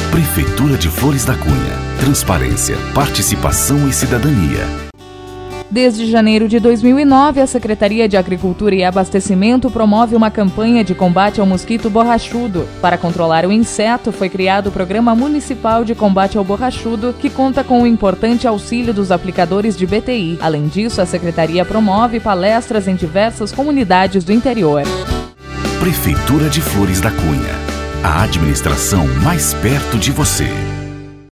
Prefeitura de Flores da Cunha. Transparência, participação e cidadania. Desde janeiro de 2009, a Secretaria de Agricultura e Abastecimento promove uma campanha de combate ao mosquito borrachudo. Para controlar o inseto, foi criado o Programa Municipal de Combate ao Borrachudo, que conta com o importante auxílio dos aplicadores de BTI. Além disso, a Secretaria promove palestras em diversas comunidades do interior. Prefeitura de Flores da Cunha. A administração mais perto de você.